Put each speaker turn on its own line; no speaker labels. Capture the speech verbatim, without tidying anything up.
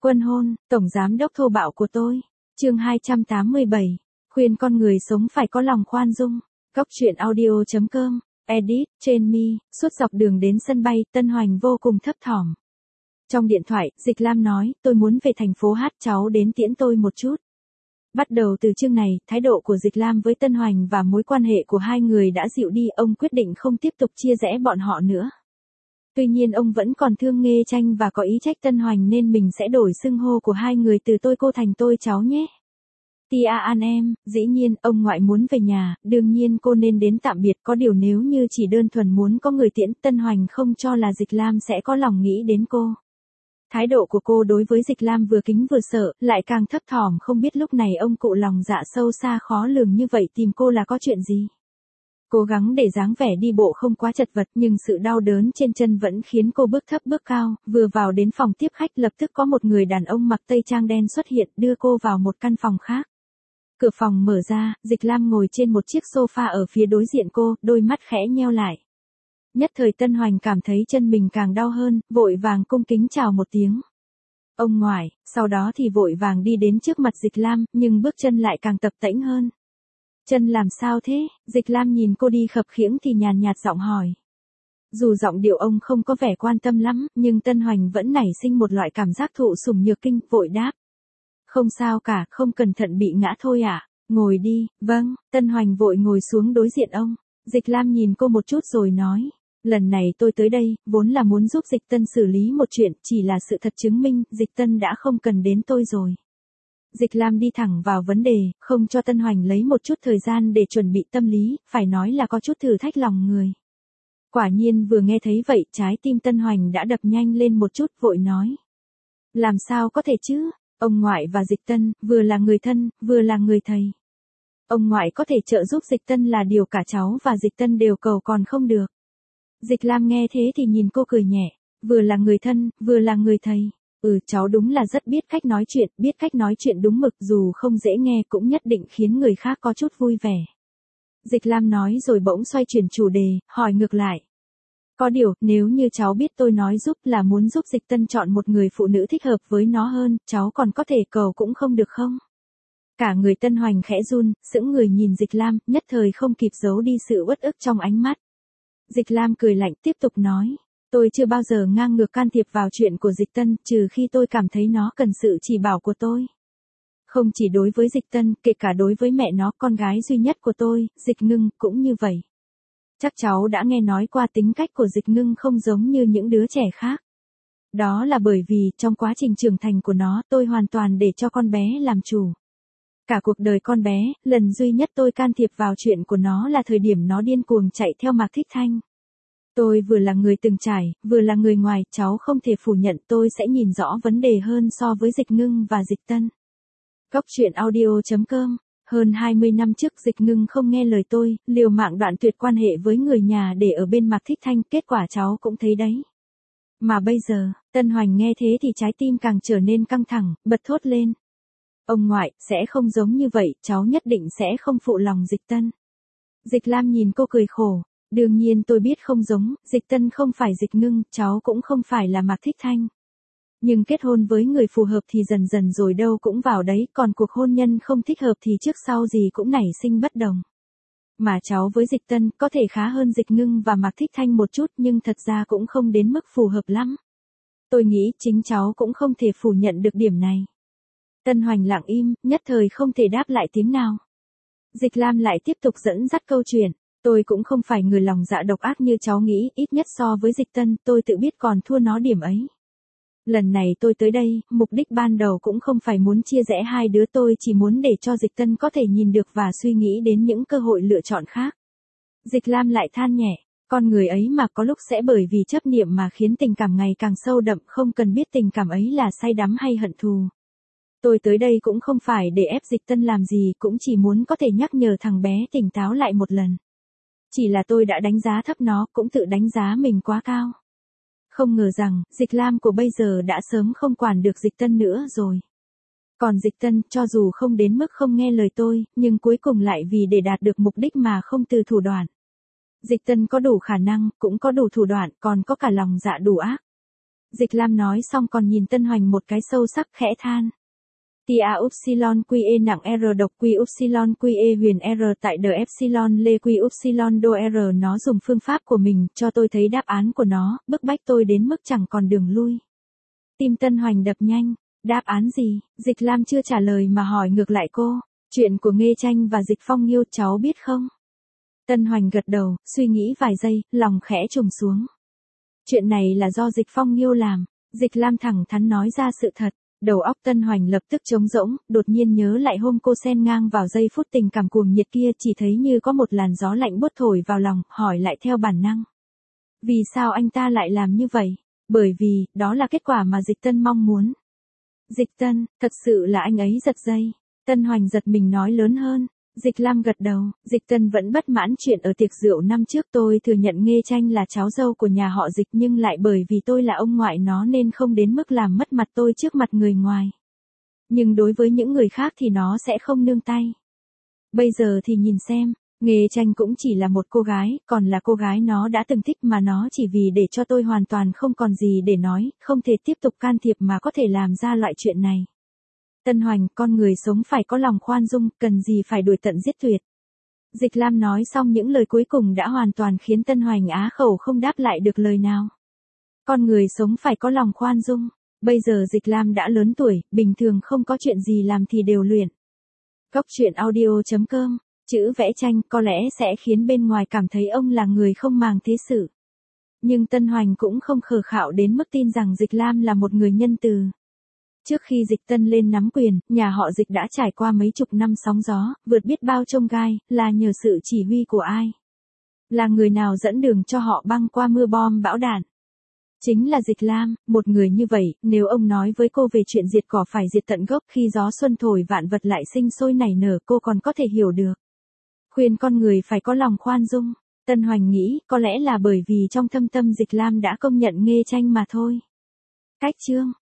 Quân hôn, tổng giám đốc thô bạo của tôi. Chương hai trăm tám mươi bảy. Khuyên con người sống phải có lòng khoan dung. Góc truyện audio chấm com. Edit, trên mi, suốt dọc đường đến sân bay, Tân Hoành vô cùng thấp thỏm. Trong điện thoại, Dịch Lam nói, tôi muốn về thành phố hát, cháu đến tiễn tôi một chút. Bắt đầu từ chương này, thái độ của Dịch Lam với Tân Hoành và mối quan hệ của hai người đã dịu đi, ông quyết định không tiếp tục chia rẽ bọn họ nữa. Tuy nhiên ông vẫn còn thương Nghê Tranh và có ý trách Tân Hoành nên mình sẽ đổi xưng hô của hai người từ tôi cô thành tôi cháu nhé. Tia an em, dĩ nhiên, ông ngoại muốn về nhà, đương nhiên cô nên đến tạm biệt, có điều nếu như chỉ đơn thuần muốn có người tiễn, Tân Hoành không cho là Dịch Lam sẽ có lòng nghĩ đến cô. Thái độ của cô đối với Dịch Lam vừa kính vừa sợ, lại càng thấp thỏm, không biết lúc này ông cụ lòng dạ sâu xa khó lường như vậy tìm cô là có chuyện gì. Cố gắng để dáng vẻ đi bộ không quá chật vật, nhưng sự đau đớn trên chân vẫn khiến cô bước thấp bước cao, vừa vào đến phòng tiếp khách lập tức có một người đàn ông mặc tây trang đen xuất hiện đưa cô vào một căn phòng khác. Cửa phòng mở ra, Dịch Lam ngồi trên một chiếc sofa ở phía đối diện cô, đôi mắt khẽ nheo lại. Nhất thời Tân Hoành cảm thấy chân mình càng đau hơn, vội vàng cung kính chào một tiếng. Ông ngoại, sau đó thì vội vàng đi đến trước mặt Dịch Lam, nhưng bước chân lại càng tập tễnh hơn. Chân làm sao thế? Dịch Lam nhìn cô đi khập khiễng thì nhàn nhạt giọng hỏi. Dù giọng điệu ông không có vẻ quan tâm lắm, nhưng Tân Hoành vẫn nảy sinh một loại cảm giác thụ sủng nhược kinh, vội đáp. Không sao cả, không cẩn thận bị ngã thôi ạ. À? Ngồi đi, vâng, Tân Hoành vội ngồi xuống đối diện ông. Dịch Lam nhìn cô một chút rồi nói. Lần này tôi tới đây, vốn là muốn giúp Dịch Tân xử lý một chuyện, chỉ là sự thật chứng minh, Dịch Tân đã không cần đến tôi rồi. Dịch Lam đi thẳng vào vấn đề, không cho Tân Hoành lấy một chút thời gian để chuẩn bị tâm lý, phải nói là có chút thử thách lòng người. Quả nhiên vừa nghe thấy vậy, trái tim Tân Hoành đã đập nhanh lên một chút, vội nói. Làm sao có thể chứ, ông ngoại và Dịch Tân, vừa là người thân, vừa là người thầy. Ông ngoại có thể trợ giúp Dịch Tân là điều cả cháu và Dịch Tân đều cầu còn không được. Dịch Lam nghe thế thì nhìn cô cười nhẹ, vừa là người thân, vừa là người thầy. Ừ, cháu đúng là rất biết cách nói chuyện, biết cách nói chuyện đúng mực, dù không dễ nghe cũng nhất định khiến người khác có chút vui vẻ. Dịch Lam nói rồi bỗng xoay chuyển chủ đề, hỏi ngược lại. Có điều, nếu như cháu biết tôi nói giúp là muốn giúp Dịch Tân chọn một người phụ nữ thích hợp với nó hơn, cháu còn có thể cầu cũng không được không? Cả người Tân Hoành khẽ run, sững người nhìn Dịch Lam, nhất thời không kịp giấu đi sự uất ức trong ánh mắt. Dịch Lam cười lạnh tiếp tục nói. Tôi chưa bao giờ ngang ngược can thiệp vào chuyện của Dịch Tân, trừ khi tôi cảm thấy nó cần sự chỉ bảo của tôi. Không chỉ đối với Dịch Tân, kể cả đối với mẹ nó, con gái duy nhất của tôi, Dịch Ngưng, cũng như vậy. Chắc cháu đã nghe nói qua tính cách của Dịch Ngưng không giống như những đứa trẻ khác. Đó là bởi vì, trong quá trình trưởng thành của nó, tôi hoàn toàn để cho con bé làm chủ. Cả cuộc đời con bé, lần duy nhất tôi can thiệp vào chuyện của nó là thời điểm nó điên cuồng chạy theo Mạc Thích Thanh. Tôi vừa là người từng trải, vừa là người ngoài, cháu không thể phủ nhận tôi sẽ nhìn rõ vấn đề hơn so với Dịch Ngưng và Dịch Tân. Góc truyện audio chấm com. Hơn hai mươi năm trước Dịch Ngưng không nghe lời tôi, liều mạng đoạn tuyệt quan hệ với người nhà để ở bên Mạc Thích Thanh, kết quả cháu cũng thấy đấy. Mà bây giờ, Tân Hoành nghe thế thì trái tim càng trở nên căng thẳng, bật thốt lên. Ông ngoại, sẽ không giống như vậy, cháu nhất định sẽ không phụ lòng Dịch Tân. Dịch Lam nhìn cô cười khổ. Đương nhiên tôi biết không giống, Dịch Tân không phải Dịch Ngưng, cháu cũng không phải là Mạc Thích Thanh. Nhưng kết hôn với người phù hợp thì dần dần rồi đâu cũng vào đấy, còn cuộc hôn nhân không thích hợp thì trước sau gì cũng nảy sinh bất đồng. Mà cháu với Dịch Tân có thể khá hơn Dịch Ngưng và Mạc Thích Thanh một chút nhưng thật ra cũng không đến mức phù hợp lắm. Tôi nghĩ chính cháu cũng không thể phủ nhận được điểm này. Tân Hoành lặng im, nhất thời không thể đáp lại tiếng nào. Dịch Lam lại tiếp tục dẫn dắt câu chuyện. Tôi cũng không phải người lòng dạ độc ác như cháu nghĩ, ít nhất so với Dịch Tân, tôi tự biết còn thua nó điểm ấy. Lần này tôi tới đây, mục đích ban đầu cũng không phải muốn chia rẽ hai đứa, tôi chỉ muốn để cho Dịch Tân có thể nhìn được và suy nghĩ đến những cơ hội lựa chọn khác. Dịch Lam lại than nhẹ, con người ấy mà có lúc sẽ bởi vì chấp niệm mà khiến tình cảm ngày càng sâu đậm, không cần biết tình cảm ấy là say đắm hay hận thù. Tôi tới đây cũng không phải để ép Dịch Tân làm gì, cũng chỉ muốn có thể nhắc nhở thằng bé tỉnh táo lại một lần. Chỉ là tôi đã đánh giá thấp nó, cũng tự đánh giá mình quá cao. Không ngờ rằng, Dịch Lam của bây giờ đã sớm không quản được Dịch Tân nữa rồi. Còn Dịch Tân, cho dù không đến mức không nghe lời tôi, nhưng cuối cùng lại vì để đạt được mục đích mà không từ thủ đoạn. Dịch Tân có đủ khả năng, cũng có đủ thủ đoạn, còn có cả lòng dạ đủ ác. Dịch Lam nói xong còn nhìn Tân Hoành một cái sâu sắc khẽ than. Tia upsilon quy e nặng R độc quy upsilon quy e huyền R tại đờ epsilon lê quy upsilon đô R, nó dùng phương pháp của mình cho tôi thấy đáp án của nó, bức bách tôi đến mức chẳng còn đường lui. Tim Tân Hoành đập nhanh. Đáp án gì? Dịch Lam chưa trả lời mà hỏi ngược lại cô. Chuyện của Nghê Tranh và Dịch Phong Nghiêu cháu biết không? Tân Hoành gật đầu, suy nghĩ vài giây, lòng khẽ trùng xuống. Chuyện này là do Dịch Phong Nghiêu làm. Dịch Lam thẳng thắn nói ra sự thật. Đầu óc Tân Hoành lập tức trống rỗng, đột nhiên nhớ lại hôm cô xen ngang vào giây phút tình cảm cuồng nhiệt kia, chỉ thấy như có một làn gió lạnh buốt thổi vào lòng, hỏi lại theo bản năng. Vì sao anh ta lại làm như vậy? Bởi vì, đó là kết quả mà Dịch Tân mong muốn. Dịch Tân, thật sự là anh ấy giật dây. Tân Hoành giật mình nói lớn hơn. Dịch Lam gật đầu, Dịch Tân vẫn bất mãn chuyện ở tiệc rượu năm trước, tôi thừa nhận Nghê Tranh là cháu dâu của nhà họ Dịch, nhưng lại bởi vì tôi là ông ngoại nó nên không đến mức làm mất mặt tôi trước mặt người ngoài. Nhưng đối với những người khác thì nó sẽ không nương tay. Bây giờ thì nhìn xem, Nghê Tranh cũng chỉ là một cô gái, còn là cô gái nó đã từng thích mà nó chỉ vì để cho tôi hoàn toàn không còn gì để nói, không thể tiếp tục can thiệp mà có thể làm ra loại chuyện này. Tân Hoành, con người sống phải có lòng khoan dung, cần gì phải đuổi tận giết tuyệt. Dịch Lam nói xong những lời cuối cùng đã hoàn toàn khiến Tân Hoành á khẩu không đáp lại được lời nào. Con người sống phải có lòng khoan dung. Bây giờ Dịch Lam đã lớn tuổi, bình thường không có chuyện gì làm thì đều luyện. Góc truyện audio chấm com, chữ vẽ tranh có lẽ sẽ khiến bên ngoài cảm thấy ông là người không màng thế sự. Nhưng Tân Hoành cũng không khờ khạo đến mức tin rằng Dịch Lam là một người nhân từ. Trước khi Dịch Tân lên nắm quyền, nhà họ Dịch đã trải qua mấy chục năm sóng gió, vượt biết bao chông gai, là nhờ sự chỉ huy của ai? Là người nào dẫn đường cho họ băng qua mưa bom bão đạn? Chính là Dịch Lam, một người như vậy, nếu ông nói với cô về chuyện diệt cỏ phải diệt tận gốc, khi gió xuân thổi vạn vật lại sinh sôi nảy nở, cô còn có thể hiểu được. Khuyên con người phải có lòng khoan dung. Tân Hoành nghĩ, có lẽ là bởi vì trong thâm tâm Dịch Lam đã công nhận Nghê Tranh mà thôi. Cách chương